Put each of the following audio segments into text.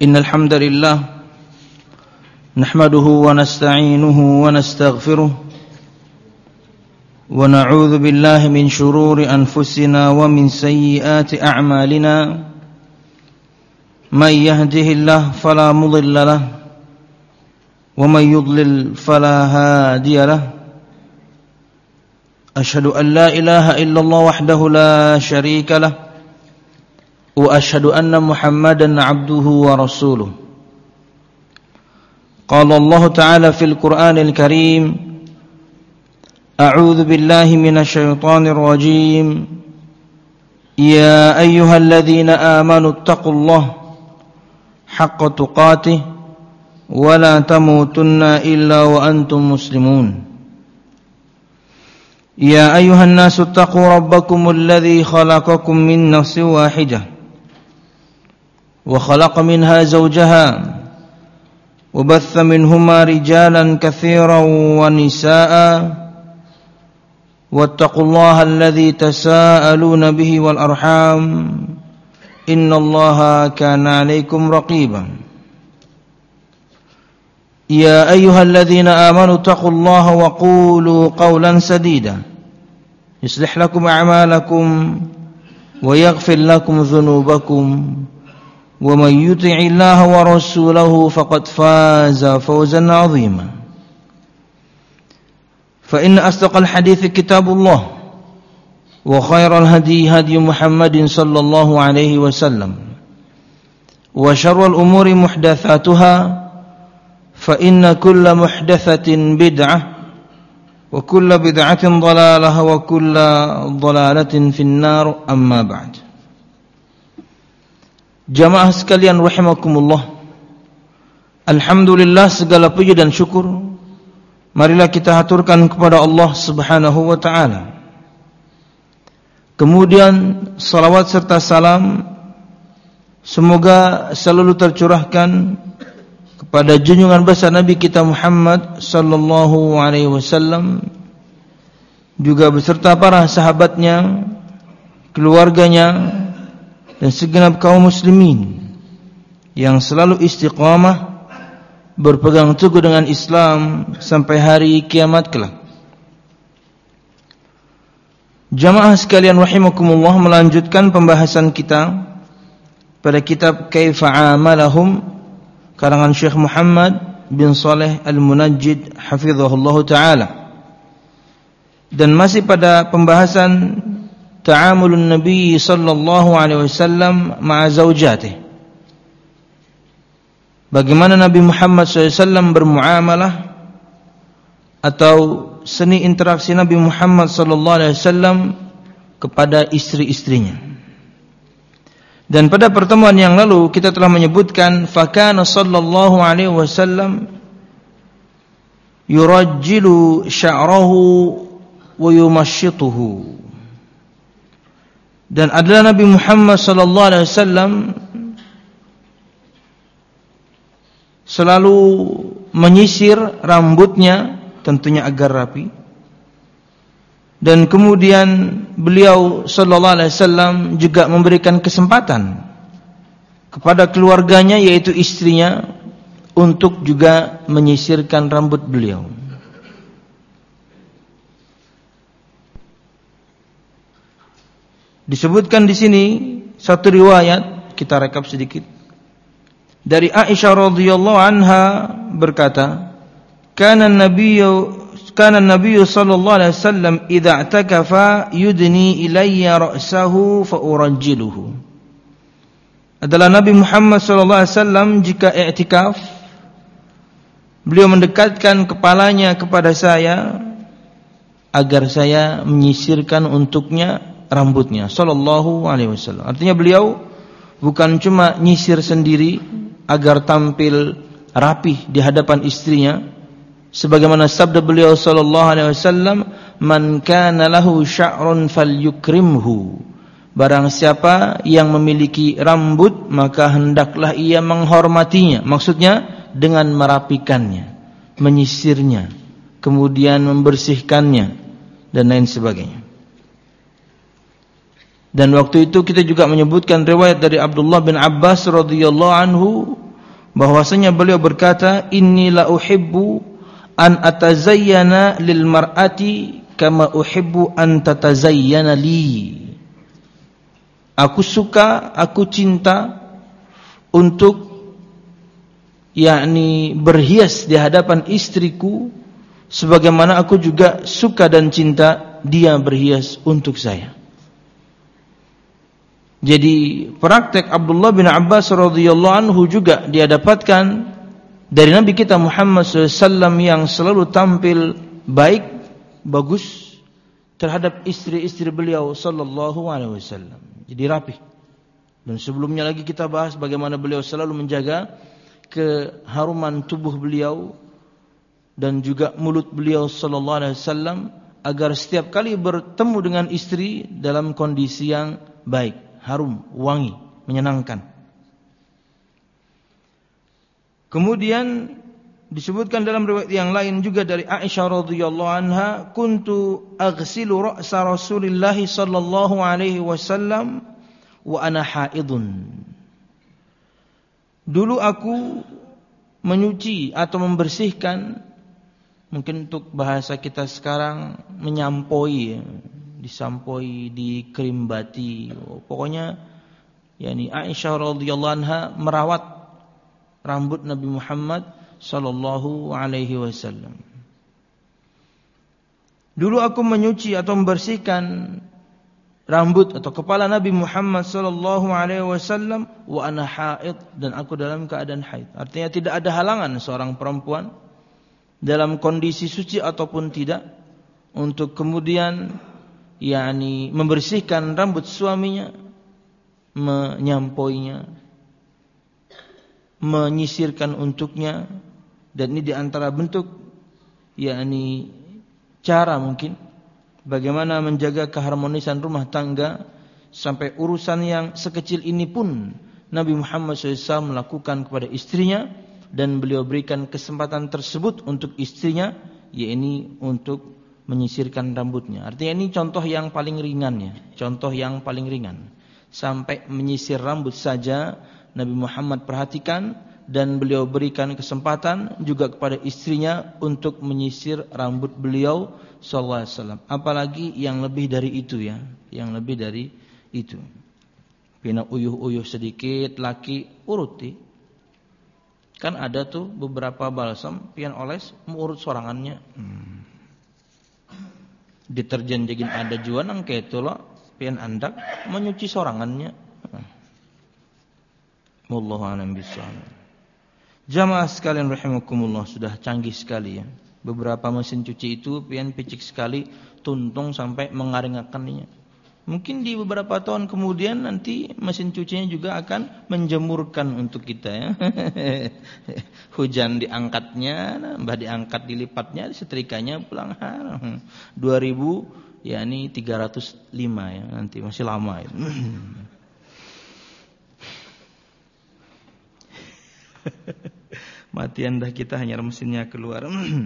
إن الحمد لله نحمده ونستعينه ونستغفره ونعوذ بالله من شرور أنفسنا ومن سيئات أعمالنا من يهده الله فلا مضل له ومن يضلل فلا هادي له أشهد أن لا إله إلا الله وحده لا شريك له وأشهد أن محمدا عبده ورسوله قال الله تعالى في القرآن الكريم أعوذ بالله من الشيطان الرجيم يا أيها الذين آمنوا اتقوا الله حق تقاته ولا تموتن إلا وأنتم مسلمون يا أيها الناس اتقوا ربكم الذي خلقكم من نفس واحدة وخلق منها زوجها وبث منهما رجالا كثيرا ونساء واتقوا الله الذي تساءلون به والأرحام إن الله كان عليكم رقيبا يا أيها الذين آمنوا اتقوا الله وقولوا قولا سديدا يصلح لكم أعمالكم ويغفر لكم ذنوبكم ومن يطع الله ورسوله فقد فاز فوزا عظيما فإن أصدق الحديث كتاب الله وخير الهدي هدي محمد صلى الله عليه وسلم وشر الأمور محدثاتها فإن كل محدثة بدعة وكل بدعة ضلالة وكل ضلالة في النار أما بعد. Jamaah sekalian rahimakumullah, alhamdulillah segala puji dan syukur marilah kita haturkan kepada Allah Subhanahu wa taala. Kemudian salawat serta salam semoga selalu tercurahkan kepada junjungan besar Nabi kita Muhammad sallallahu alaihi wasallam, juga beserta para sahabatnya, keluarganya, dan segenap kaum muslimin yang selalu istiqamah berpegang teguh dengan Islam sampai hari kiamat kelak. Jamaah sekalian rahimakumullah, melanjutkan pembahasan kita pada kitab Kaifa Amalahum karangan Syekh Muhammad bin Saleh Al-Munajjid hafizahullah ta'ala, dan masih pada pembahasan ta'amulun Nabi sallallahu alaihi wasallam ma'a zaujatih, bagaimana Nabi Muhammad SAW bermuamalah atau seni interaksi Nabi Muhammad sallallahu alaihi wasallam kepada istri-istrinya. Dan pada pertemuan yang lalu kita telah menyebutkan fakana sallallahu alaihi wasallam yurajjilu sya'rahu wa yumashshituhu, dan adalah Nabi Muhammad sallallahu alaihi wasallam selalu menyisir rambutnya, tentunya agar rapi, dan kemudian beliau sallallahu alaihi wasallam juga memberikan kesempatan kepada keluarganya, yaitu istrinya, untuk juga menyisirkan rambut beliau. Disebutkan di sini satu riwayat, kita rekap sedikit, dari Aisyah radhiyallahu anha berkata, kana Nabi sallallahu alaihi wasallam idza i'takafa yudni ilayya ra'sahu fa urajjiluhu. Adalah Nabi Muhammad sallallahu alaihi wasallam jika i'tikaf, beliau mendekatkan kepalanya kepada saya agar saya menyisirkan untuknya rambutnya sallallahu alaihi wasallam. Artinya beliau bukan cuma nyisir sendiri agar tampil rapih di hadapan istrinya, sebagaimana sabda beliau sallallahu alaihi wasallam, man kana lahu sya'run falyukrimhu, barang siapa yang memiliki rambut maka hendaklah ia menghormatinya, maksudnya dengan merapikannya, menyisirnya, kemudian membersihkannya dan lain sebagainya. Dan waktu itu kita juga menyebutkan riwayat dari Abdullah bin Abbas radhiyallahu anhu bahwasanya beliau berkata, inni la uhibbu an atazayyana lil mar'ati kama uhibbu an tatazayyana li. Aku suka, aku cinta untuk yakni berhias di hadapan istriku sebagaimana aku juga suka dan cinta dia berhias untuk saya. Jadi praktek Abdullah bin Abbas radhiyallahu anhu juga dia dapatkan dari Nabi kita Muhammad SAW yang selalu tampil baik, bagus terhadap istri-istri beliau sallallahu alaihi wasallam. Jadi rapi. Dan sebelumnya lagi kita bahas bagaimana beliau selalu menjaga keharuman tubuh beliau dan juga mulut beliau sallallahu alaihi wasallam agar setiap kali bertemu dengan istri dalam kondisi yang baik, harum, wangi, menyenangkan. Kemudian disebutkan dalam riwayat yang lain juga dari Aisyah radhiyallahu anha, kuntu aghsilu ra'sa Rasulillah sallallahu alaihi wasallam wa ana haidun. Dulu aku menyuci atau membersihkan, mungkin untuk bahasa kita sekarang menyampoi, disampoi, dikerimbati. Pokoknya yakni Aisyah radhiyallahu anha merawat rambut Nabi Muhammad sallallahu alaihi wasallam. Dulu aku menyuci atau membersihkan rambut atau kepala Nabi Muhammad sallallahu alaihi wasallam wa ana haid, dan aku dalam keadaan haid. Artinya tidak ada halangan seorang perempuan dalam kondisi suci ataupun tidak untuk kemudian yakni membersihkan rambut suaminya, menyampoinya, menyisirkan untuknya. Dan ini di antara bentuk yakni cara mungkin bagaimana menjaga keharmonisan rumah tangga, sampai urusan yang sekecil ini pun Nabi Muhammad SAW melakukan kepada istrinya, dan beliau berikan kesempatan tersebut untuk istrinya, yaitu untuk menyisirkan rambutnya. Artinya ini contoh yang paling ringannya, contoh yang paling ringan. Sampai menyisir rambut saja Nabi Muhammad perhatikan, dan beliau berikan kesempatan juga kepada istrinya untuk menyisir rambut beliau sallallahu alaihi wasallam. Apalagi yang lebih dari itu ya, yang lebih dari itu. Pina uyuh-uyuh sedikit laki uruti. Kan ada tuh beberapa balsam pian oles urut sorangannya. Deterjen jagin ada jual nang ketu lo pian andak menyuci sorangannya. Wallahu a'lam bishawab. Jamaah sekalian rahimakumullah, sudah canggih sekali ya. Beberapa mesin cuci itu pian picik sekali, tuntung sampai mengaring-akannya. Mungkin di beberapa tahun kemudian nanti mesin cucinya juga akan menjemurkan untuk kita ya. Hujan diangkatnya, mbah diangkat dilipatnya, setrikanya pulang 2000 yakni 305 ya, nanti masih lama itu. Matian dah kita, hanya mesinnya keluar.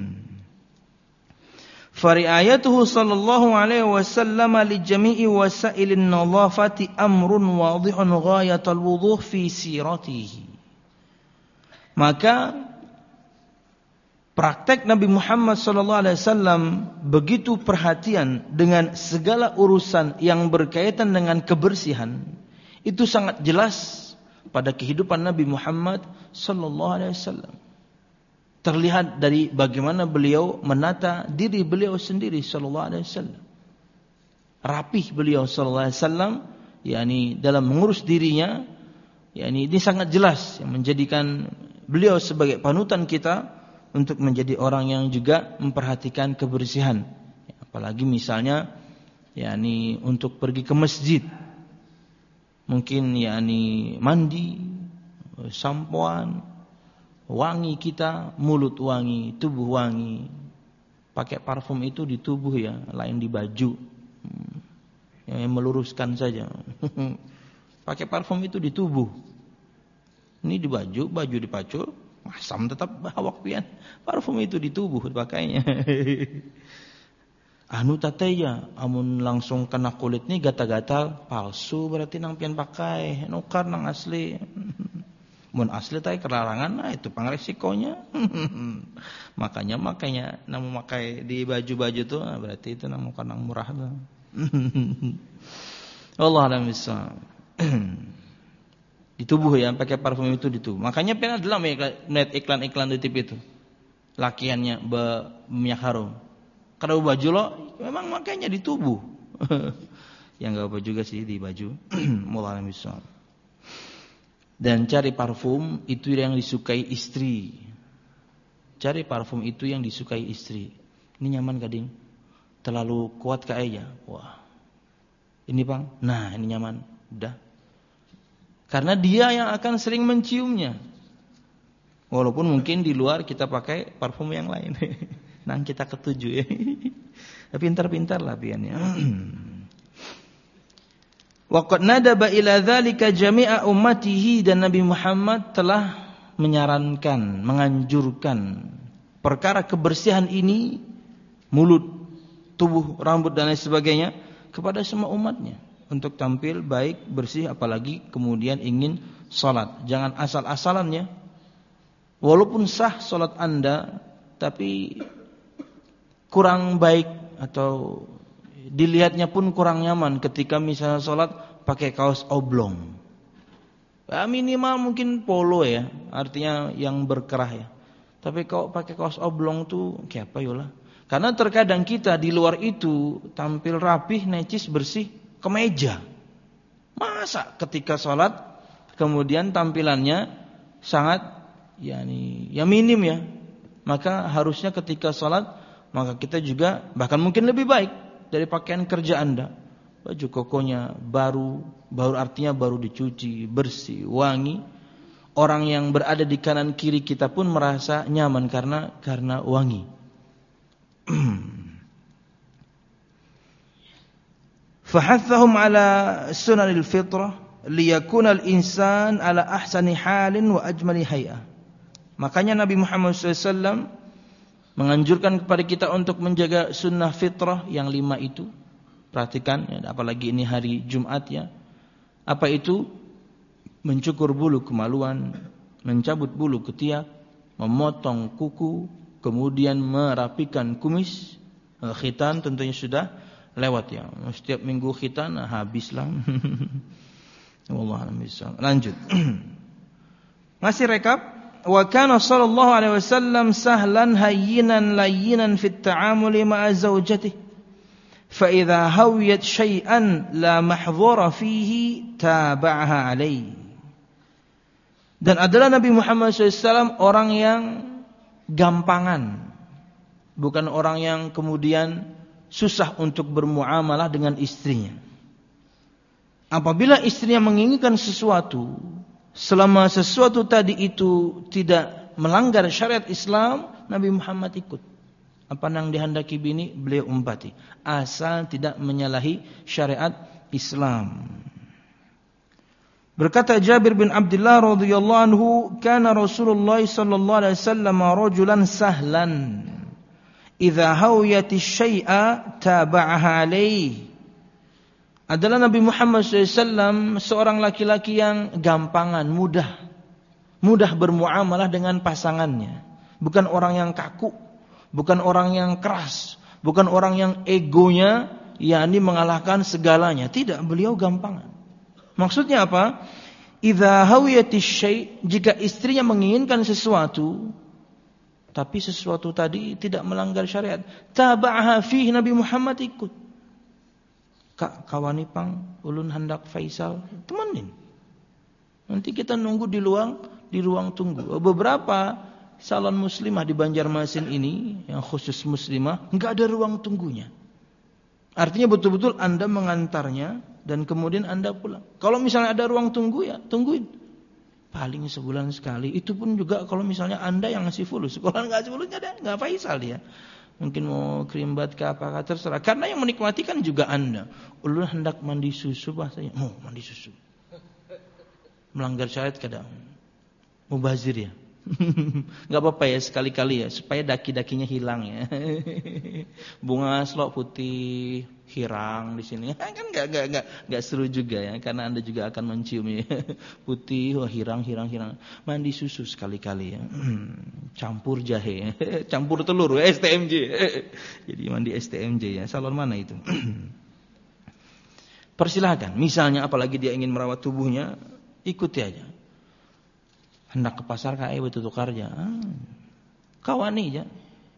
Fari'ayatuhu sallallahu alaihi wasallam li jami'i wasailin nadhafati amrun wadihun ghayatul wuduh fi siratihi. Maka praktek Nabi Muhammad sallallahu alaihi wasallam begitu perhatian dengan segala urusan yang berkaitan dengan kebersihan. Itu sangat jelas pada kehidupan Nabi Muhammad sallallahu alaihi wasallam. Terlihat dari bagaimana beliau menata diri beliau sendiri sallallahu alaihi wasallam. Rapih beliau sallallahu alaihi wasallam yakni dalam mengurus dirinya, yakni ini sangat jelas yang menjadikan beliau sebagai panutan kita untuk menjadi orang yang juga memperhatikan kebersihan. Apalagi misalnya yakni untuk pergi ke masjid. Mungkin yakni mandi, sampoan, wangi kita, mulut wangi, tubuh wangi. Pakai parfum itu di tubuh ya, lain di baju. Yang meluruskan saja. Pakai parfum itu di tubuh. Ini di baju, baju dipacul, masam tetap awak pian. Parfum itu di tubuh dipakainya. Anu tateya, amun langsung kena kulit nih gatal-gatal, palsu berarti nang pian pakai, nukar nang asli. Mun asli teh kelarangan, itu pangresikonya. makanya namu makai di baju-baju tuh berarti itu namu kanang murah tuh. Allah alam bisa. Di tubuh ya, pakai parfum itu di tubuh. Makanya pernah dalam melihat iklan-iklan di TV itu. Lakiannya minyak harum. Kalau baju lo memang makanya di tubuh. Yang enggak apa juga sih di baju. Allah alam bisa. Dan cari parfum itu yang disukai istri. Cari parfum itu yang disukai istri. Ini nyaman gading. Terlalu kuat kayaknya. Wah. Ini bang. Nah ini nyaman. Udah. Karena dia yang akan sering menciumnya. Walaupun mungkin di luar kita pakai parfum yang lain. Nah kita ketujuh ya. Pintar-pintar lah piannya. Waqad nadaba ila dzalika jami'a ummatihi, dan Nabi Muhammad telah menyarankan, menganjurkan perkara kebersihan ini, mulut, tubuh, rambut dan lain sebagainya kepada semua umatnya untuk tampil baik, bersih, apalagi kemudian ingin salat. Jangan asal-asalannya. Walaupun sah salat Anda tapi kurang baik atau dilihatnya pun kurang nyaman ketika misalnya sholat pakai kaos oblong. Ya, minimal mungkin polo ya, artinya yang berkerah ya. Tapi kalau pakai kaos oblong tuh kayak apa yolah? Karena terkadang kita di luar itu tampil rapih, necis, bersih, kemeja. Masa ketika sholat kemudian tampilannya sangat ya minim ya. Maka harusnya ketika sholat maka kita juga bahkan mungkin lebih baik dari pakaian kerja Anda. Baju kokonya baru artinya baru dicuci, bersih, wangi. Orang yang berada di kanan kiri kita pun merasa nyaman karena wangi. Fahathahum ala sunanil fitrah liyakuna al-insan ala ahsani halin wa ajmali hay'ah. Makanya Nabi Muhammad SAW menganjurkan kepada kita untuk menjaga sunnah fitrah yang 5 itu. Perhatikan ya, apalagi ini hari Jumat ya. Apa itu? Mencukur bulu kemaluan, mencabut bulu ketiak, memotong kuku, kemudian merapikan kumis. Khitan tentunya sudah lewat ya. Setiap minggu khitan habislah. Wallahu a'lam bishawab. Lanjut. Masih rekap. Wa kana sallallahu alaihi wasallam sahlan hayyinan layyinan fit ta'amuli ma'a zawjatihi fa idza hawiyat syai'an la mahdhura fihi tabaha alaihi. Dan adalah Nabi Muhammad SAW orang yang gampangan, bukan orang yang kemudian susah untuk bermuamalah dengan istrinya. Apabila istrinya menginginkan sesuatu, selama sesuatu tadi itu tidak melanggar syariat Islam, Nabi Muhammad ikut. Apa yang dihendaki bini, beliau umpati. Asal tidak menyalahi syariat Islam. Berkata Jabir bin Abdullah radhiyallahu anhu, kana Rasulullah sallallahu alaihi wasallam rajulan sahlan. Idza hawiyati syai'a taba'aha alaihi. Adalah Nabi Muhammad SAW seorang laki-laki yang gampangan, mudah bermuamalah dengan pasangannya. Bukan orang yang kaku, bukan orang yang keras, bukan orang yang egonya yakni mengalahkan segalanya. Tidak, beliau gampangan. Maksudnya apa? Idza hawiyati syai', jika istrinya menginginkan sesuatu tapi sesuatu tadi tidak melanggar syariat, taba'aha fihi, Nabi Muhammad ikut. Kak kawani pang ulun hendak Faisal, temenin. Nanti kita nunggu di ruang tunggu. Beberapa salon muslimah di Banjarmasin ini yang khusus muslimah enggak ada ruang tunggunya. Artinya betul-betul Anda mengantarnya dan kemudian Anda pulang. Kalau misalnya ada ruang tunggu ya tungguin. Paling sebulan sekali. Itu pun juga kalau misalnya Anda yang ngasih fulus. Kalau enggak ngasih fulusnya ada enggak Faisal dia. Mungkin mau krimbat ke apakah terserah. Karena yang menikmati kan juga Anda. Ulun hendak mandi susu bahasanya. Mau mandi susu. Melanggar syariat kadang. Mubazir ya. Enggak apa-apa ya sekali-kali ya supaya daki-dakinya hilang ya. Bunga slok putih hirang di sini. Kan enggak seru juga ya karena Anda juga akan mencium ya. Putih wah hirang. Mandi susu sekali-kali ya. Campur jahe, campur telur STMJ. Jadi mandi STMJ ya. Salon mana itu? Persilahkan. Misalnya apalagi dia ingin merawat tubuhnya, ikuti aja. Hendak ke pasar kae betul tukarnya. Kawani aja.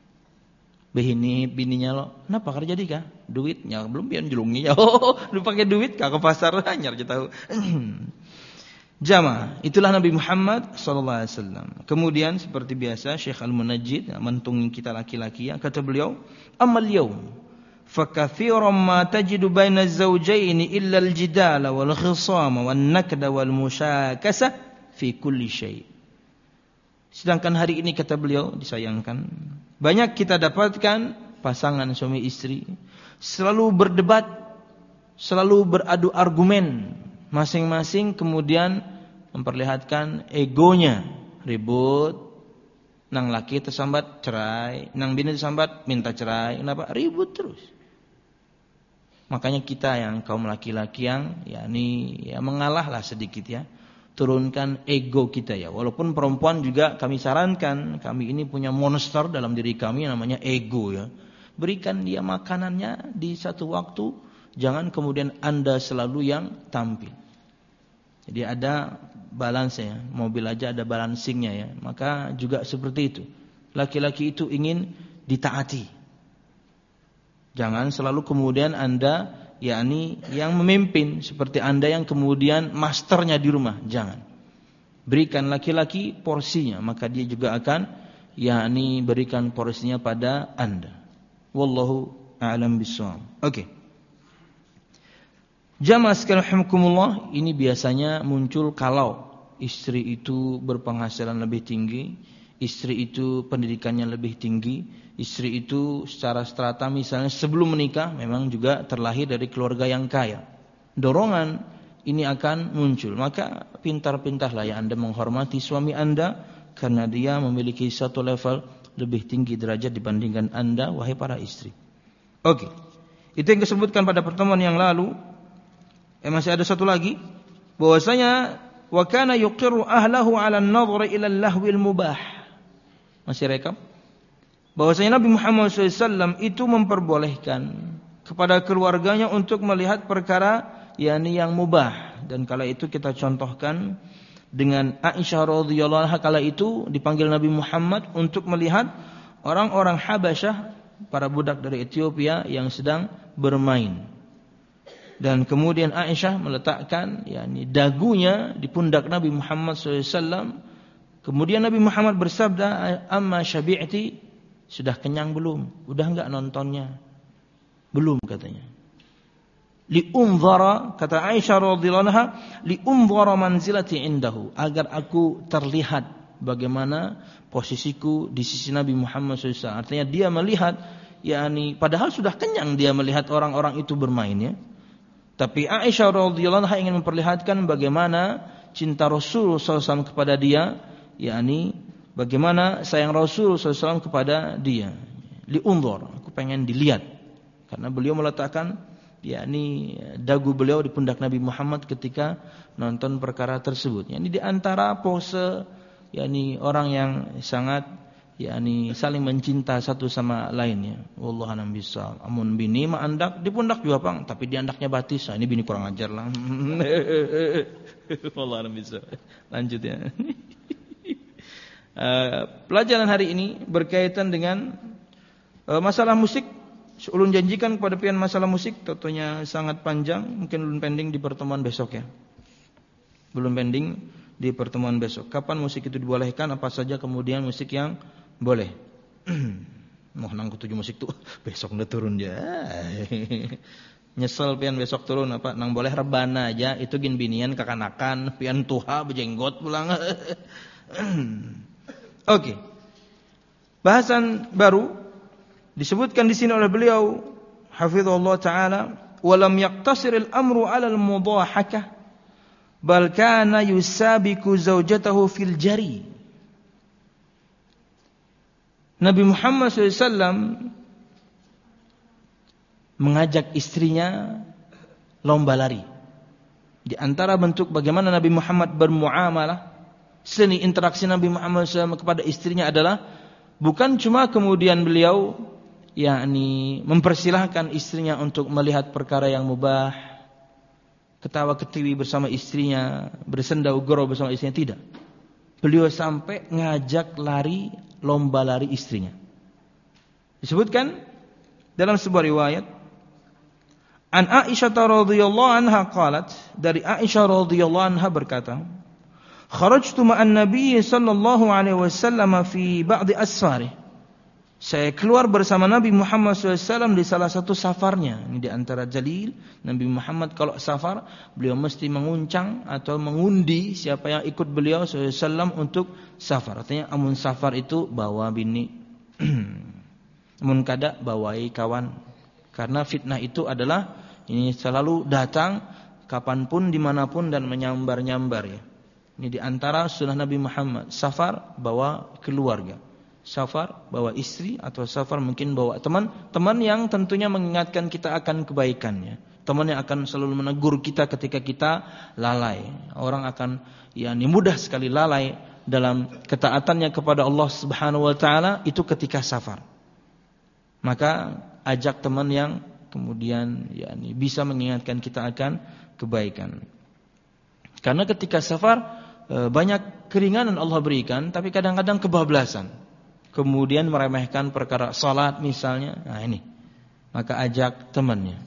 Bininya lo, kenapa kerja dikah? Duitnya belum pian julungnya. Oh, lu pakai duit kah ke pasar anyar aja tahu. Jamaah, itulah Nabi Muhammad sallallahu alaihi wasallam. Kemudian seperti biasa Syekh Al-Munajjid mentungin kita laki-laki ya, kata beliau, "Amal yaum فكثيرا ما تجد بين الزوجين إلا الجدال والخصام والنكد والمشاكسة في كل شيء." Sedangkan hari ini kata beliau disayangkan banyak kita dapatkan pasangan suami istri selalu berdebat, selalu beradu argumen, masing-masing kemudian memperlihatkan egonya, ribut. Nang laki tersambat cerai, nang bini tersambat minta cerai, kenapa? Ribut terus. Makanya kita yang kaum laki-laki yang mengalahlah sedikit ya. Turunkan ego kita ya. Walaupun perempuan juga kami sarankan, kami ini punya monster dalam diri kami namanya ego ya. Berikan dia makanannya di satu waktu, jangan kemudian Anda selalu yang tampil. Jadi ada balance ya, mobil aja ada balancingnya ya. Maka juga seperti itu. Laki-laki itu ingin ditaati. Jangan selalu kemudian Anda yang memimpin seperti Anda yang kemudian masternya di rumah. Jangan. Berikan laki-laki porsinya, maka dia juga akan berikan porsinya pada Anda. Wallahu a'lam bishawab. Oke. Jamaah sekalian rahimakumullah, ini biasanya muncul kalau istri itu berpenghasilan lebih tinggi, istri itu pendidikannya lebih tinggi, istri itu secara strata misalnya sebelum menikah memang juga terlahir dari keluarga yang kaya. Dorongan ini akan muncul. Maka pintar-pintarlah ya Anda menghormati suami Anda karena dia memiliki satu level lebih tinggi derajat dibandingkan Anda wahai para istri. Oke. Itu yang disebutkan pada pertemuan yang lalu. Masih ada satu lagi bahwasanya wa kana yuqirru ahlahu 'ala an-nadhri ila al-lahwil mubah. Masih rekap bahwasanya Nabi Muhammad SAW itu memperbolehkan kepada keluarganya untuk melihat perkara yang mubah, dan kala itu kita contohkan dengan Aisyah radhiyallahu anha. Kala itu dipanggil Nabi Muhammad untuk melihat orang-orang Habasyah, para budak dari Ethiopia yang sedang bermain. Dan kemudian Aisyah meletakkan dagunya di pundak Nabi Muhammad SAW. Kemudian Nabi Muhammad bersabda, "Amma syabi'ti, sudah kenyang belum? Udah enggak nontonnya?" Belum katanya. Li'unzara, kata Aisyah radhiyallahu anha, li'unzara manzilati indahu, agar aku terlihat bagaimana posisiku di sisi Nabi Muhammad SAW. Artinya dia melihat, padahal sudah kenyang dia melihat orang-orang itu bermain ya. Tapi Aisyah radhiyallahu anha ingin memperlihatkan bagaimana cinta Rasul SAW kepada dia, bagaimana sayang Rasul SAW kepada dia. Li'unzar, aku pengen dilihat. Karena beliau meletakkan dagu beliau di pundak Nabi Muhammad ketika nonton perkara tersebut. Di antara pose orang yang sangat saling mencinta satu sama lainnya. Wallahu a'lam bishawab. Amun bini mah andak di pundak juga Bang, tapi di andaknya batis. Ini bini kurang ajar lah. Wallahu a'lam bishawab. Lanjut ya. Pelajaran hari ini berkaitan dengan masalah musik. Ulun janjikan kepada pian masalah musik, tentunya sangat panjang, mungkin ulun pending di pertemuan besok ya. Belum pending di pertemuan besok. Kapan musik itu dibolehkan, apa saja kemudian musik yang boleh. Mau nang ketujuh musik tuh besok udah turun ya. Nyesel pian besok turun apa nang boleh rebana aja, itu gin binian kakanakan, pian tuha bejenggot pulang. Oke. Bahasan baru disebutkan di sini oleh beliau hafizahullah taala, walam yaqtasir al-amru 'ala al-mudahakah bal kana yusabiku zawjatahu fil jari. Nabi Muhammad SAW mengajak istrinya lomba lari. Di antara bentuk bagaimana Nabi Muhammad bermuamalah, seni interaksi Nabi Muhammad SAW kepada istrinya adalah bukan cuma kemudian beliau mempersilahkan istrinya untuk melihat perkara yang mubah, ketawa ketiwi bersama istrinya, bersenda gurau bersama istrinya, tidak. Beliau sampai ngajak lomba lari istrinya. Disebutkan dalam sebuah riwayat, An Aisyah radhiyallahu anha qalat, dari Aisyah radhiyallahu anha berkata, kharajtu ma'an Nabi sallallahu alaihi wasallam fi ba'd asfari. Saya keluar bersama Nabi Muhammad SAW di salah satu safarnya. Ini di antara jalil Nabi Muhammad kalau safar, beliau mesti menguncang atau mengundi siapa yang ikut beliau SAW untuk safar. Artinya amun safar itu bawa bini, amun kada bawai kawan. Karena fitnah itu adalah ini selalu datang kapanpun, dimanapun dan menyambar-nyambar ya. Ini di antara sunnah Nabi Muhammad. Safar bawa keluarga, safar bawa istri, atau safar mungkin bawa teman yang tentunya mengingatkan kita akan kebaikannya. Teman yang akan selalu menegur kita ketika kita lalai. Orang akan mudah sekali lalai dalam ketaatannya kepada Allah Subhanahu wa taala itu ketika safar. Maka ajak teman yang kemudian bisa mengingatkan kita akan kebaikan. Karena ketika safar banyak keringanan Allah berikan, tapi kadang-kadang kebablasan. Kemudian meremehkan perkara salat misalnya. Nah ini, maka ajak temannya.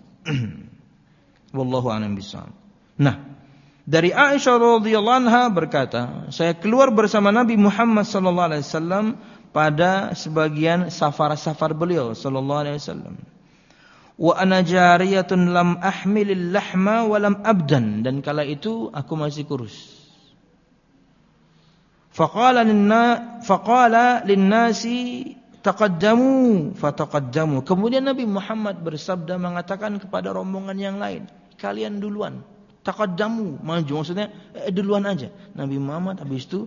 Wallahu a'lam bishawab. Nah, dari Aisyah radhiyallahu anha berkata, saya keluar bersama Nabi Muhammad sallallahu alaihi wasallam pada sebagian safar-safar beliau sallallahu alaihi wasallam. Wa ana jariyatun lam ahmilil lahma wa lam abdan, dan kala itu aku masih kurus. Faqala lin-nasi taqaddamu fataqaddamu. Kemudian Nabi Muhammad bersabda mengatakan kepada rombongan yang lain, kalian duluan. Taqaddamu, maju, maksudnya duluan aja. Nabi Muhammad habis itu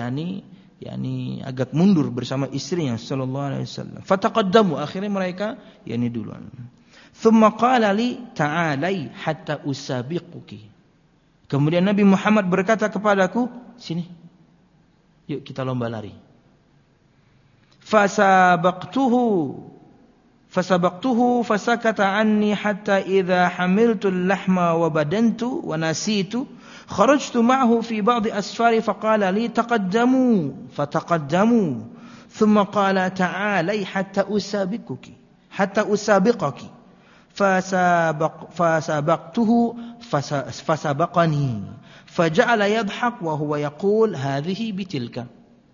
agak mundur bersama istrinya sallallahu alaihi wasallam. Fataqaddamu, akhirnya mereka duluan. Thumma qala li ta'alai hatta usabiquki. Kemudian Nabi Muhammad berkata kepadaku, sini, yuk kita lomba lari. Fasabaqtuhu fasakata anni hatta idza hamiltu al-lahma wa badantu wa nasitu kharajtu ma'ahu fi ba'd asfari faqala li taqaddamu fataqaddamu thumma qala ta'alai hatta usabiqaki fasabaqtuhu fasabaqani faja'ala yadhhak wa huwa yaqul hadhihi bitilka.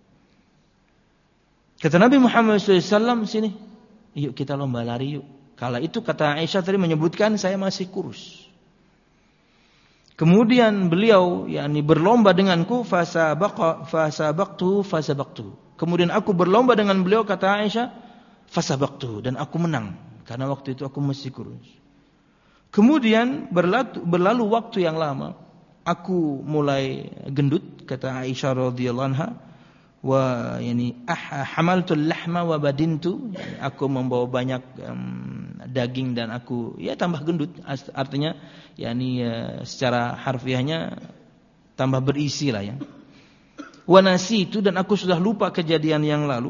Kata Nabi Muhammad SAW, sini, yuk kita lomba lari yuk. Kala itu kata Aisyah tadi menyebutkan saya masih kurus. Kemudian beliau berlomba denganku, fasabaqtu. Kemudian aku berlomba dengan beliau, kata Aisyah, fasabaqtu, dan aku menang karena waktu itu aku masih kurus. Kemudian berlalu waktu yang lama, aku mulai gendut, kata Aisyah radhiyallahu anha. Wa hamaltul lahma wa badintu, aku membawa banyak daging dan aku tambah gendut, artinya secara harfiahnya tambah berisi lah ya. Wa nasitu, dan aku sudah lupa kejadian yang lalu.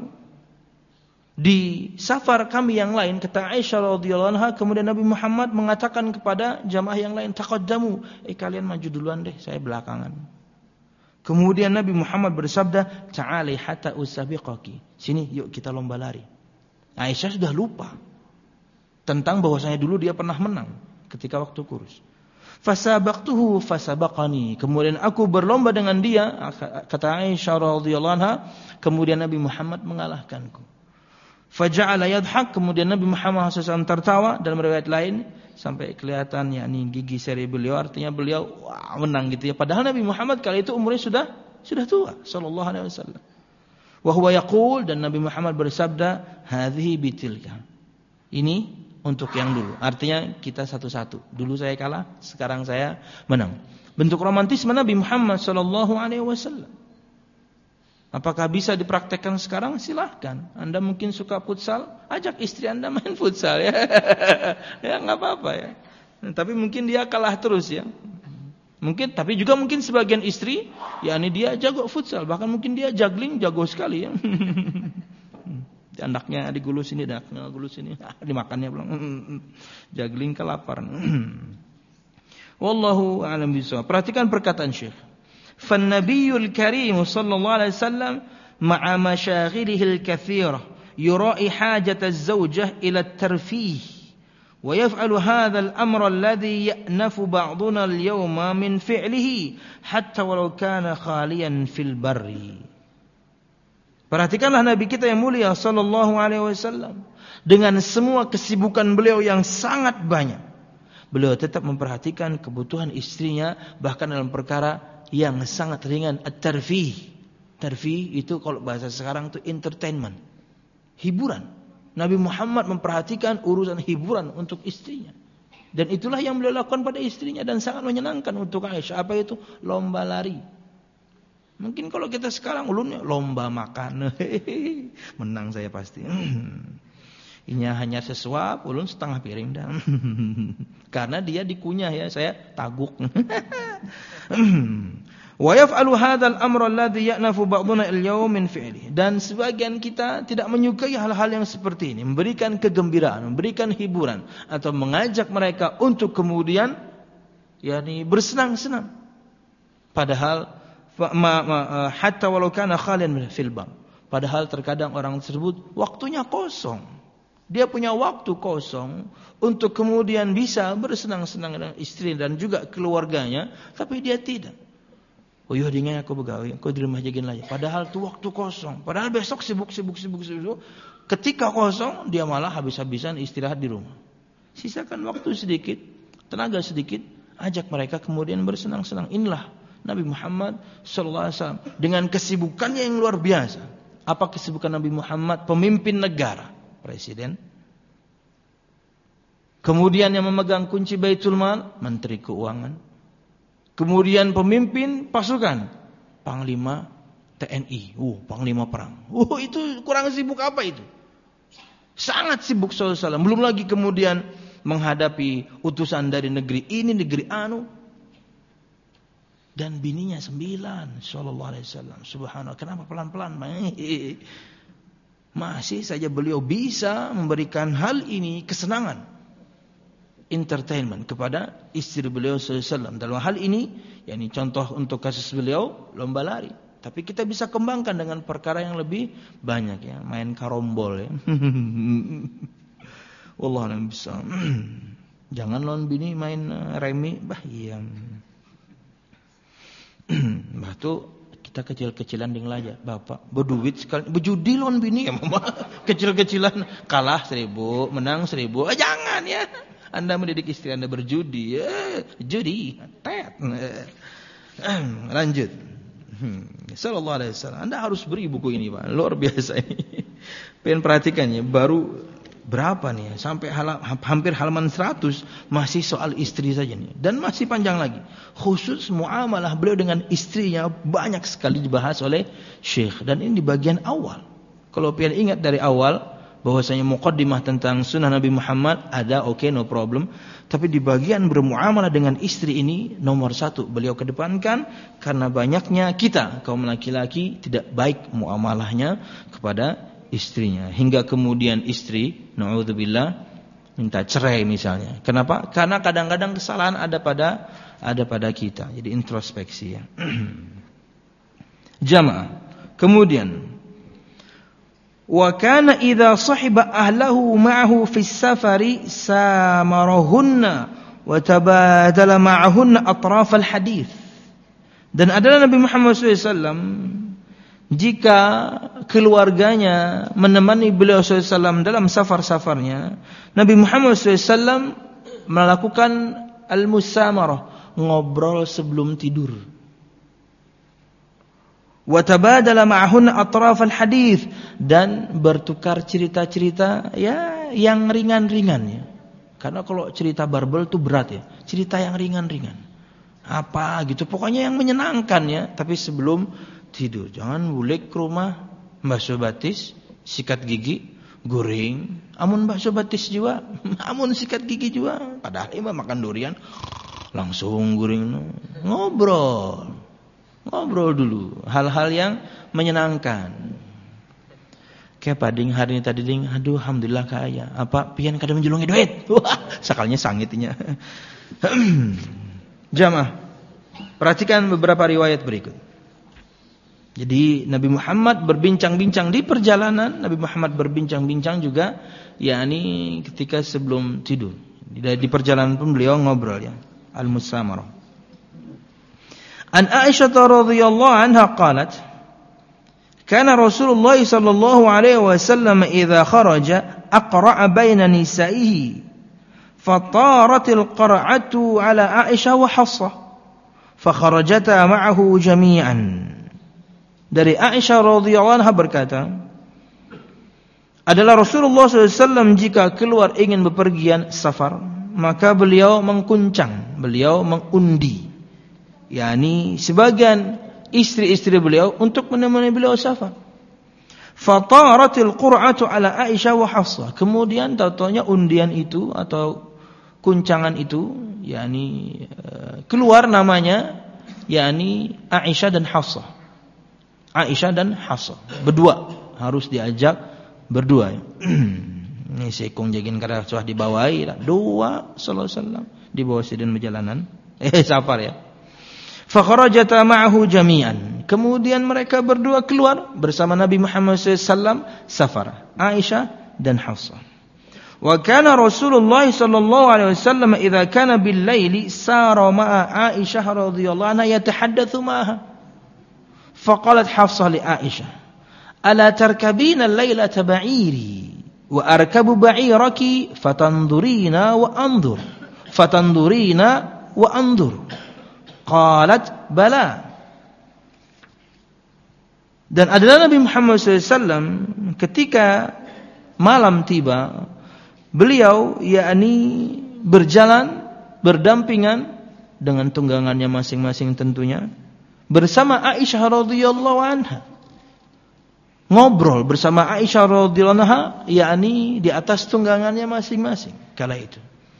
Di safar kami yang lain, kata Aisyah radhiyallahu anha, kemudian Nabi Muhammad mengatakan kepada jamaah yang lain, taqaddamu, kalian maju duluan deh, saya belakangan. Kemudian Nabi Muhammad bersabda, ta'ali hatta usabiqaki. Sini, yuk kita lomba lari. Aisyah sudah lupa tentang bahwasanya dulu dia pernah menang ketika waktu kurus. Fasabaqtuhu fasabaqani. Kemudian aku berlomba dengan dia, kata Aisyah radhiyallahu anha, kemudian Nabi Muhammad mengalahkanku. Faja'ala yadhhak, kemudian Nabi Muhammad SAW tertawa. Dalam riwayat lain sampai kelihatan gigi seri beliau, artinya beliau menang gitu ya. Padahal Nabi Muhammad kali itu umurnya sudah tua sallallahu alaihi wasallam. Wa huwa yaqul, dan Nabi Muhammad bersabda, hadhihi bitilka. Ini untuk yang dulu. Artinya kita satu-satu. Dulu saya kalah, sekarang saya menang. Bentuk romantisme Nabi Muhammad sallallahu alaihi wasallam. Apakah bisa dipraktekkan sekarang? Silahkan. Anda mungkin suka futsal, ajak istri Anda main futsal ya. Ya enggak apa-apa ya. Tapi mungkin dia kalah terus ya. Mungkin, tapi juga mungkin sebagian istri, yakni dia jago futsal, bahkan mungkin dia juggling jago sekali ya. Anaknya digulus ini, anaknya digulus ini, dimakannya belum. Juggling kelaparan. Wallahu a'lam bishawab. Perhatikan perkataan Syekh. فالنبي الكريم صلى الله عليه وسلم مع مشاغله الكثيرة يراعي حاجة الزوجة إلى الترفيه ويفعل هذا الأمر الذي يأنف بعضنا اليوم من فعله حتى ولو كان خاليا في البر. Perhatikanlah Nabi kita yang mulia sallallahu alaihi wasallam dengan semua kesibukan beliau yang sangat banyak. Beliau tetap memperhatikan kebutuhan istrinya bahkan dalam perkara yang sangat ringan, at-tarfih. Tarfih itu kalau bahasa sekarang itu entertainment, hiburan. Nabi Muhammad memperhatikan urusan hiburan untuk istrinya. Dan itulah yang beliau lakukan pada istrinya dan sangat menyenangkan untuk Aisyah. Apa itu? Lomba lari. Mungkin kalau kita sekarang ulunnya lomba makan. Menang saya pasti. Ini hanya sesuap, ulun setengah piring dah. Karena dia dikunyah ya, saya taguk. Wa yaf'alu hadzal amra alladhi ya'nafu ba'duna al-yawm min fi'lihi. Dan sebagian kita tidak menyukai hal-hal yang seperti ini, memberikan kegembiraan, memberikan hiburan atau mengajak mereka untuk kemudian yakni bersenang-senang. Padahal hatta walau kana khalian fil bab. Padahal terkadang orang tersebut waktunya kosong. Dia punya waktu kosong untuk kemudian bisa bersenang-senang dengan istri dan juga keluarganya, tapi dia tidak. Oh iya dengan aku begawe, aku di rumah jagain aja. Padahal itu waktu kosong. Padahal besok sibuk. Ketika kosong, dia malah habis-habisan istirahat di rumah. Sisakan waktu sedikit, tenaga sedikit, ajak mereka kemudian bersenang-senang. Inilah Nabi Muhammad SAW dengan kesibukannya yang luar biasa. Apa kesibukan Nabi Muhammad? Pemimpin negara. Presiden. Kemudian yang memegang kunci Baitul Mal, Menteri Keuangan. Kemudian pemimpin pasukan, Panglima TNI, Panglima Perang. Itu kurang sibuk apa itu? Sangat sibuk SAW. Belum lagi kemudian menghadapi utusan dari negeri ini, negeri anu. Dan bininya 9, sallallahu alaihi wasallam. Subhanallah, kenapa pelan-pelan? Masih saja beliau bisa memberikan hal ini kesenangan, entertainment kepada istri beliau SAW. Dalam hal ini, yakni contoh untuk kasus beliau lomba lari. Tapi kita bisa kembangkan dengan perkara yang lebih banyak ya, main karombol ya. Wallahu a'lam bishawab. Jangan lawan bini main remi, iya. Tuh kita kecil-kecilan di ngelaja, bapak berduit sekali, berjudi lawan bini ya mama. Kecil-kecilan kalah 1000, menang 1000. Jangan ya. Anda mendidik istri Anda berjudi, judi. Lanjut. Sallallahu alaihi wasallam. Anda harus beri buku ini, Pak. Luar biasa ini. Pengen perhatikan ya, baru berapa nih? Sampai hampir halaman 100 masih soal istri saja nih. Dan masih panjang lagi. Khusus muamalah beliau dengan istrinya banyak sekali dibahas oleh Syekh, dan ini di bagian awal. Kalau pengen ingat dari awal bahwasanya muqaddimah tentang sunnah Nabi Muhammad ada, oke, no problem. Tapi di bagian bermuamalah dengan istri ini nomor 1 beliau kedepankan, karena banyaknya kita kaum laki-laki tidak baik muamalahnya kepada istrinya, hingga kemudian istri naudzubillah minta cerai misalnya. Kenapa? Karena kadang-kadang kesalahan ada pada kita. Jadi introspeksi ya. Jamaah. Kemudian wa kana idza sahiba ahlahu ma'ahu fi safari samarahunna wa tabadala ma'ahunna atraf al-hadith. Dan adalah Nabi Muhammad SAW jika keluarganya menemani beliau SAW dalam safar-safarnya, Nabi Muhammad SAW melakukan al-musamarah, ngobrol sebelum tidur. Wa tabadala ma'ahunna atraf al-hadith, dan bertukar cerita-cerita ya yang ringan-ringan ya. Karena kalau cerita barbel itu berat ya. Cerita yang ringan-ringan. Apa gitu, pokoknya yang menyenangkan ya. Tapi sebelum tidur. Jangan bulik ke rumah bakso batis, sikat gigi, goreng. Amun bakso batis juga, amun sikat gigi juga. Padahal imam makan durian, langsung goreng. Ngobrol dulu. Hal-hal yang menyenangkan. Kayak pading hari ini tadi ding, aduh alhamdulillah kaya. Apa pian kada menjulungi duit. Wah, sakalnya sangitnya. Jamaah. Perhatikan beberapa riwayat berikut. Jadi Nabi Muhammad berbincang-bincang di perjalanan, Nabi Muhammad berbincang-bincang juga yakni ketika sebelum tidur. Di perjalanan pun beliau ngobrol ya. Al-Musamarah. An Aisyah radhiyallahu anha qalat Kana Rasulullah sallallahu alaihi wasallam idza kharaja aqra'a baina nisa'ihi fataratil qara'atu ala Aisyah wa Hafsah fakharajata ma'ahu jami'an. Dari Aisyah radhiyallahu anha berkata, adalah Rasulullah SAW jika keluar ingin bepergian safar, maka beliau mengkuncang, beliau mengundi, yakni sebagian istri-istri beliau untuk menemani beliau safar. Fataratil qur'atu ala Aisyah wa Hafsah. Kemudian taunya undian itu atau kuncangan itu, yakni keluar namanya, yakni Aisyah dan Hafsah. Aisyah dan Hafsah berdua, harus diajak berdua. Ini sekong jagin kada suah dibawai lah. Dua sallallahu alaihi wasallam dibawa sidin perjalanan. Safar ya. Fa kharajata ma'ahu jami'an. Kemudian mereka berdua keluar bersama Nabi Muhammad SAW safar. Aisyah dan Hafsah. Wa kana Rasulullah sallallahu alaihi wasallam idza kana bil laili sara ma'a Aisyah radhiyallahu anha yatahaddatsu ma'aha. فقالت حفصة لعائشة ألا تركبين الليلة بعيري وأركب بعيرك فتنظرين وأنظر قالت بلى. Dan adalah Nabi Muhammad SAW ketika malam tiba, beliau yakni berjalan berdampingan dengan tunggangannya masing-masing tentunya bersama Aisyah radhiyallahu anha. Ngobrol bersama Aisyah radhiyallahu anha, yakni di atas tunggangannya masing-masing kala itu.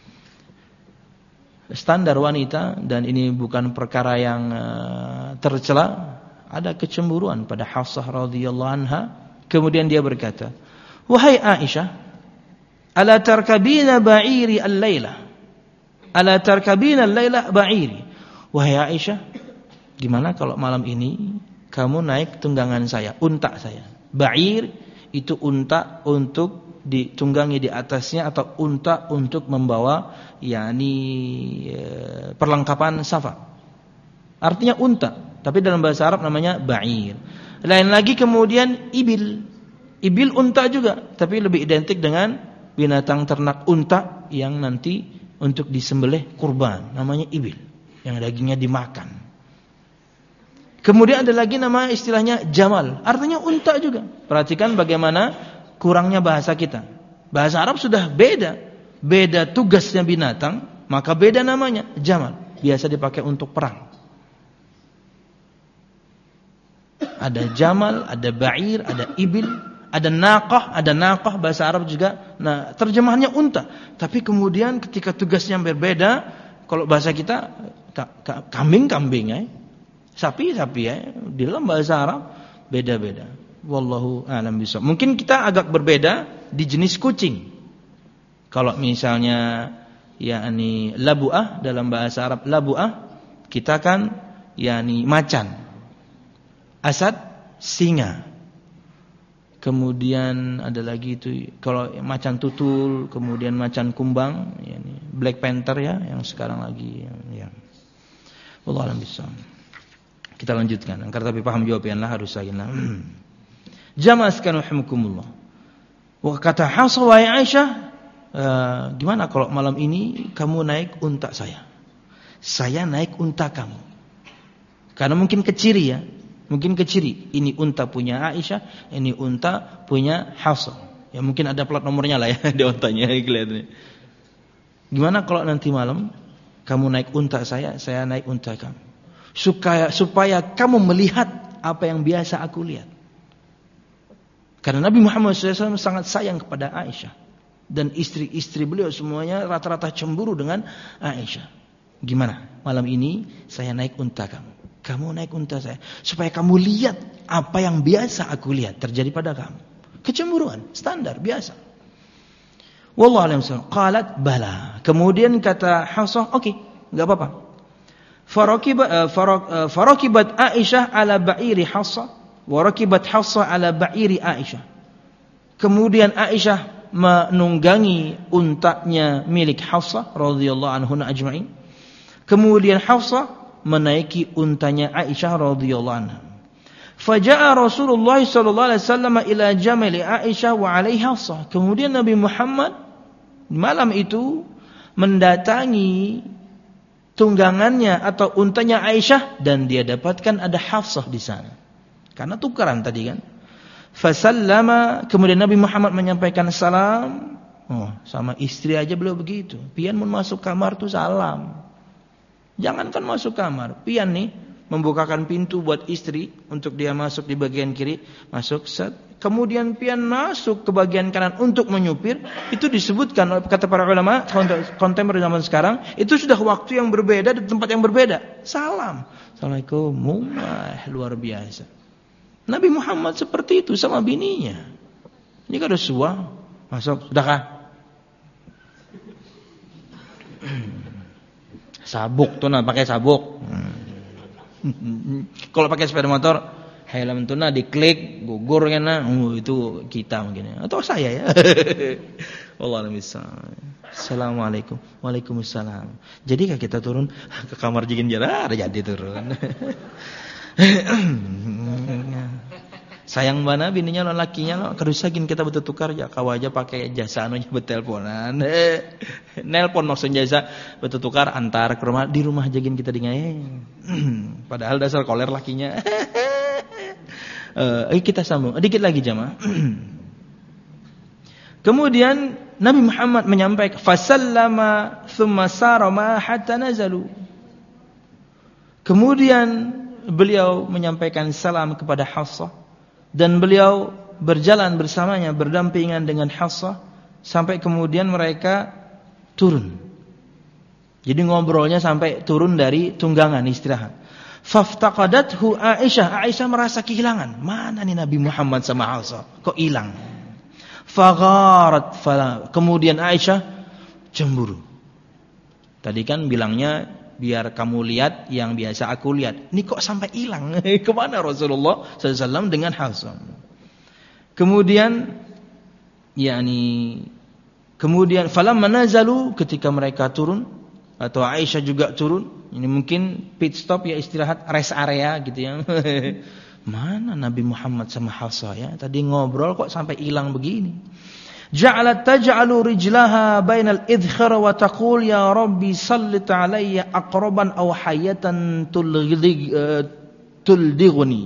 Standar wanita, dan ini bukan perkara yang tercela, ada kecemburuan pada Hafsah radhiyallahu anha. Kemudian dia berkata, "Wahai Aisyah, ala tarkabina ba'iri al-laila? Ala tarkabina al-laila ba'iri?" Wahai Aisyah, gimana kalau malam ini kamu naik tunggangan saya, unta saya. Ba'ir itu unta untuk ditunggangi di atasnya, atau unta untuk membawa yakni perlengkapan safar. Artinya unta, tapi dalam bahasa Arab namanya ba'ir. Lain lagi kemudian ibil. Ibil unta juga, tapi lebih identik dengan binatang ternak unta yang nanti untuk disembelih kurban, namanya ibil, yang dagingnya dimakan. Kemudian ada lagi nama istilahnya jamal, artinya unta juga. Perhatikan bagaimana kurangnya bahasa kita. Bahasa Arab sudah beda tugasnya binatang, maka beda namanya. Jamal biasa dipakai untuk perang. Ada jamal, ada ba'ir, ada ibil, ada naqah bahasa Arab juga. Nah, terjemahannya unta. Tapi kemudian ketika tugasnya berbeda, kalau bahasa kita kambing ya. Sapi ya, di dalam bahasa Arab beda-beda. Wallahu a'lam bishawab. Mungkin kita agak berbeda di jenis kucing. Kalau misalnya yakni labu'ah, dalam bahasa Arab labu'ah, kita kan yakni macan. Asad singa. Kemudian ada lagi itu kalau macan tutul, kemudian macan kumbang, yakni Black Panther ya, yang sekarang lagi ya. Wallahu a'lam bishawab. Kita lanjutkan. Karena tapi paham jawabannya harus sakinah. Jamaah sekalian rahimakumullah. Kata Hafsah wa Aisyah, gimana kalau malam ini kamu naik unta saya? Saya naik unta kamu. Karena mungkin keciri ya. Mungkin keciri. Ini unta punya Aisyah, ini unta punya Hafsah. Ya mungkin ada plat nomornya lah ya di untanya kelihatannya. Gimana kalau nanti malam kamu naik unta saya naik unta kamu? Supaya kamu melihat apa yang biasa aku lihat. Karena Nabi Muhammad SAW sangat sayang kepada Aisyah. Dan istri-istri beliau semuanya rata-rata cemburu dengan Aisyah. Gimana? Malam ini saya naik unta kamu. Kamu naik unta saya. Supaya kamu lihat apa yang biasa aku lihat terjadi pada kamu. Kecemburuan, standar, biasa. Wallahu a'lam bishawab. Qalat bala. Kemudian kata Hafsah, oke, enggak apa-apa. Farakibat Aisyah ala ba'iri Hafsah. Warakibat Hafsah ala ba'iri Aisyah. Kemudian Aisyah menunggangi untanya milik Hafsah radhiyallahu anhunna ajma'in. Kemudian Hafsah menaiki untanya Aisyah radhiyallahu anha. Faja'a Rasulullah sallallahu alaihi wasallam ila jamali Aisyah wa 'alaiha Hafsah. Kemudian Nabi Muhammad malam itu mendatangi tunggangannya atau untanya Aisyah dan dia dapatkan ada Hafsah di sana. Karena tukaran tadi kan. Fasallama, kemudian Nabi Muhammad menyampaikan salam. Oh, sama istri aja beliau begitu. Pian mau masuk kamar tuh salam. Jangankan masuk kamar, pian nih membukakan pintu buat istri untuk dia masuk di bagian kiri, masuk set. Kemudian pian masuk ke bagian kanan untuk menyupir. Itu disebutkan kata para ulama kontemporer zaman sekarang, itu sudah waktu yang berbeda di tempat yang berbeda. Salam. Assalamualaikum. Luar biasa. Nabi Muhammad seperti itu sama bininya. Ini kan Rasulullah masuk, sudahkah? Sabuk tuh, pakai sabuk. Kalau pakai sepeda motor, helm tuh diklik, gugur kan? Itu kita mungkin, atau saya ya. Wallahu a'lam. Assalamualaikum. Waalaikumsalam. Jadi kalau kita turun ke kamar jigin jarah, ada jadi turun. Sayang mana bininya lo lakinya lo kerusagin kita betul tukar ya kau aja pakai jasa anunya beteleponan. Nelpon maksudnya jasa betul tukar antar ke rumah, di rumah jagin kita dengan padahal dasar koler lakinya. Kita sambung dikit lagi jamaah. Kemudian Nabi Muhammad menyampaikan fasallama thumma sarama hatta nazalu. Kemudian beliau menyampaikan salam kepada Hafsah dan beliau berjalan bersamanya berdampingan dengan Hafsah sampai kemudian mereka turun. Jadi ngobrolnya sampai turun dari tunggangan istirahat. Faftaqadathu Aisyah. Aisyah merasa kehilangan. Mana nih Nabi Muhammad sama Hafsah? Kok hilang? Fagharat. Kemudian Aisyah cemburu. Tadi kan bilangnya biar kamu lihat yang biasa aku lihat. Ini kok sampai hilang? Kemana Rasulullah SAW dengan Hafsah? Kemudian falamma nazalu, ketika mereka turun atau Aisyah juga turun, ini mungkin pit stop ya, istirahat rest area gitu ya. Mana Nabi Muhammad sama Hafsah ya? Tadi ngobrol kok sampai hilang begini. Ja'alat taj'alu rijlaha bainal idkhar wa taqul ya rabbi sallit alayya aqraban aw hayatan tuldighni.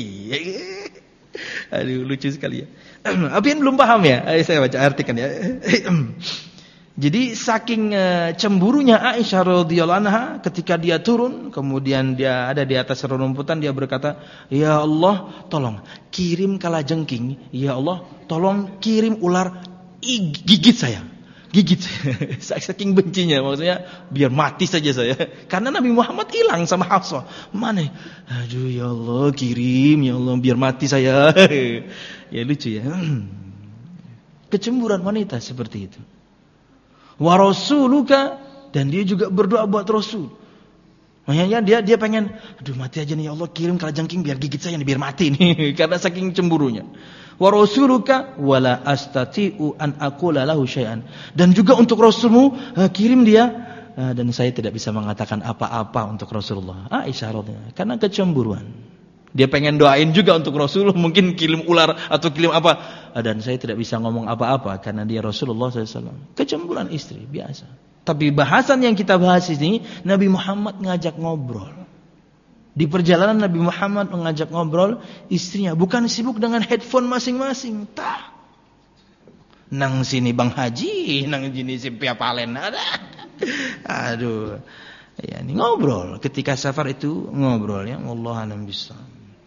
Aduh lucu sekali ya. Apian belum paham ya? Saya baca artikan ya. Jadi saking cemburunya Aisyah radhiyallahu anha ketika dia turun, kemudian dia ada di atas rerumputan, dia berkata, "Ya Allah, tolong kirim kalajengking. Ya Allah, tolong kirim ular gigit saya. Gigit saya." Saking bencinya, maksudnya biar mati saja saya. Karena Nabi Muhammad hilang sama Hafsah. Mana? Aduh ya Allah, kirim ya Allah biar mati saya. Ya lucu ya. Kecemburuan wanita seperti itu. Wa rasuluka, dan dia juga berdoa buat Rasul. Makanya dia pengen, aduh mati aja nih ya Allah, kirim kalajengking biar gigit saya nih, biar mati nih. Karena saking cemburunya. Wa rasuluka wala astati'u an aqula lahu syai'an. Dan juga untuk Rasulmu kirim dia, dan saya tidak bisa mengatakan apa-apa untuk Rasulullah. Aisyah radhiyallahu anha, karena kecemburuan. Dia pengen doain juga untuk Rasul, mungkin kirim ular atau kirim apa, dan saya tidak bisa ngomong apa-apa karena dia Rasulullah SAW. Kecemburuan istri biasa. Tapi bahasan yang kita bahas ini, Nabi Muhammad ngajak ngobrol. Di perjalanan Nabi Muhammad mengajak ngobrol istrinya, bukan sibuk dengan headphone masing-masing. Tah. Nang sini Bang Haji, nang sini si Piapalen ada. Aduh. Ya, ini ngobrol. Ketika safar itu ngobrol ya. Wallahu a'lam bishawab.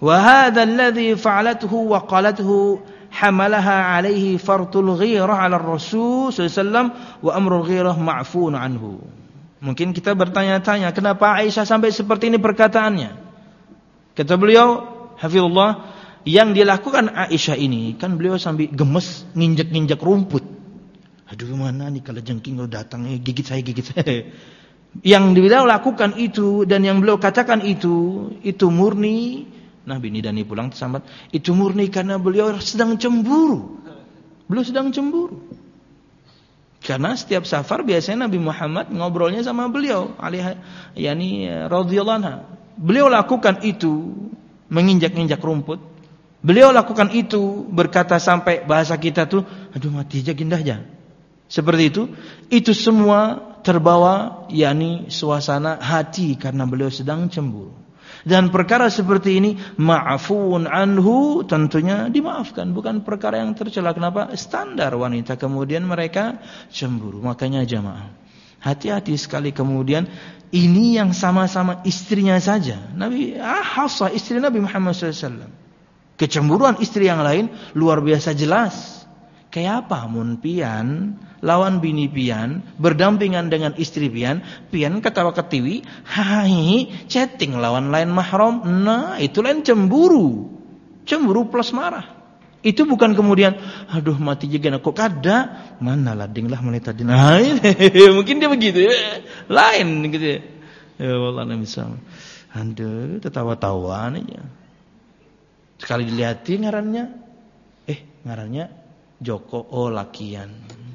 Wa hadha alladhi fa'alathu wa qalathu hamalaha alaihi fartul ghirah 'ala Rasul sallallahu alaihi wasallam wa amrul ghirah ma'fun anhu. Mungkin kita bertanya-tanya, kenapa Aisyah sampai seperti ini perkataannya? Kata beliau, hafizullah, yang dilakukan Aisyah ini kan beliau sambil gemes nginjek-nginjek rumput. Aduh, mana nih kalau jengking kalau datang gigit saya. Yang beliau lakukan itu dan yang beliau katakan itu murni. Nah, bini Dani pulang tersambat. Itu murni karena beliau sedang cemburu. Beliau sedang cemburu. Karena setiap safar biasanya Nabi Muhammad ngobrolnya sama beliau, radhiyallahu anha. Beliau lakukan itu menginjak-injak rumput. Beliau lakukan itu berkata sampai bahasa kita tuh, aduh mati aja gindah aja. Seperti itu. Itu semua terbawa suasana hati karena beliau sedang cemburu. Dan perkara seperti ini ma'afun anhu, tentunya dimaafkan, bukan perkara yang tercela. Kenapa? Standar wanita kemudian mereka cemburu. Makanya jamaah, hati-hati sekali kemudian ini yang sama-sama istrinya saja. Hafsah istri Nabi Muhammad SAW. Kecemburuan istri yang lain luar biasa jelas. Kayak apa mun pian lawan bini pian berdampingan dengan istri pian ketawa ketiwi, hai chatting lawan lain mahram. Nah, itu lain cemburu. Cemburu plus marah. Itu bukan kemudian aduh mati juga kok kada mana lading lah mulai tadi. Nah, mungkin dia begitu ya. Lain gitu ya. Ya wallah bisa. Aduh, tertawa-tawaan aja. Sekali dilihatin ngarannya Joko, lakian.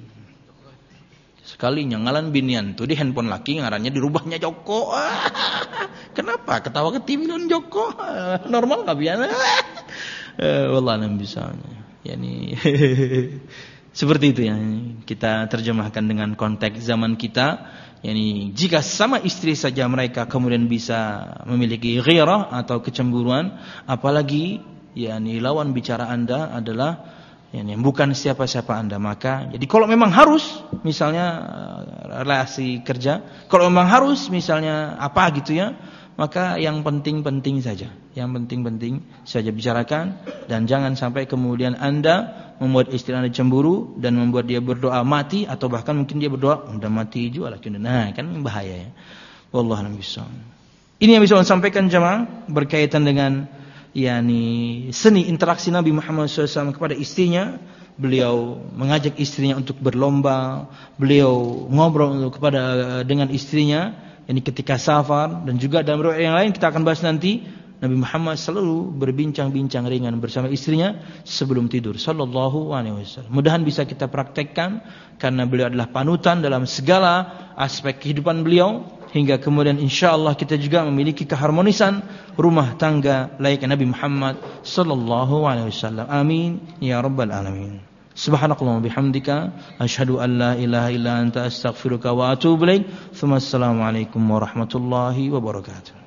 Sekali ngalan binian tuh di handphone laki ngarannya dirubahnya Joko. Kenapa? Ketawa ketiwi non Joko. Normal enggak biasa. Wallah bisa. Seperti itu ya. Kita terjemahkan dengan konteks zaman kita. Jika sama istri saja mereka kemudian bisa memiliki ghirah atau kecemburuan, apalagi lawan bicara Anda adalah bukan siapa-siapa Anda, maka jadi kalau memang harus misalnya relasi kerja, kalau memang harus misalnya apa gitu ya, maka yang penting-penting saja bicarakan, dan jangan sampai kemudian Anda membuat istri Anda cemburu dan membuat dia berdoa mati, atau bahkan mungkin dia berdoa udah mati juga lah. Nah, kan bahaya ya. Wallahu a'lam bishawab. Ini yang bisa saya sampaikan jemaah berkaitan dengan seni interaksi Nabi Muhammad SAW kepada istrinya. Beliau mengajak istrinya untuk berlomba, beliau ngobrol dengan istrinya ketika safar, dan juga dalam riwayat yang lain kita akan bahas nanti, Nabi Muhammad selalu berbincang-bincang ringan bersama istrinya sebelum tidur sallallahu alaihi wasallam. Mudahan bisa kita praktekkan karena beliau adalah panutan dalam segala aspek kehidupan beliau, hingga kemudian insyaallah kita juga memiliki keharmonisan rumah tangga layaknya Nabi Muhammad sallallahu alaihi wasallam. Amin ya rabbal alamin. Subhanakallahumma bihamdika asyhadu an la ilaha illa anta astaghfiruka wa atubu ilaik. Assalamualaikum warahmatullahi wabarakatuh.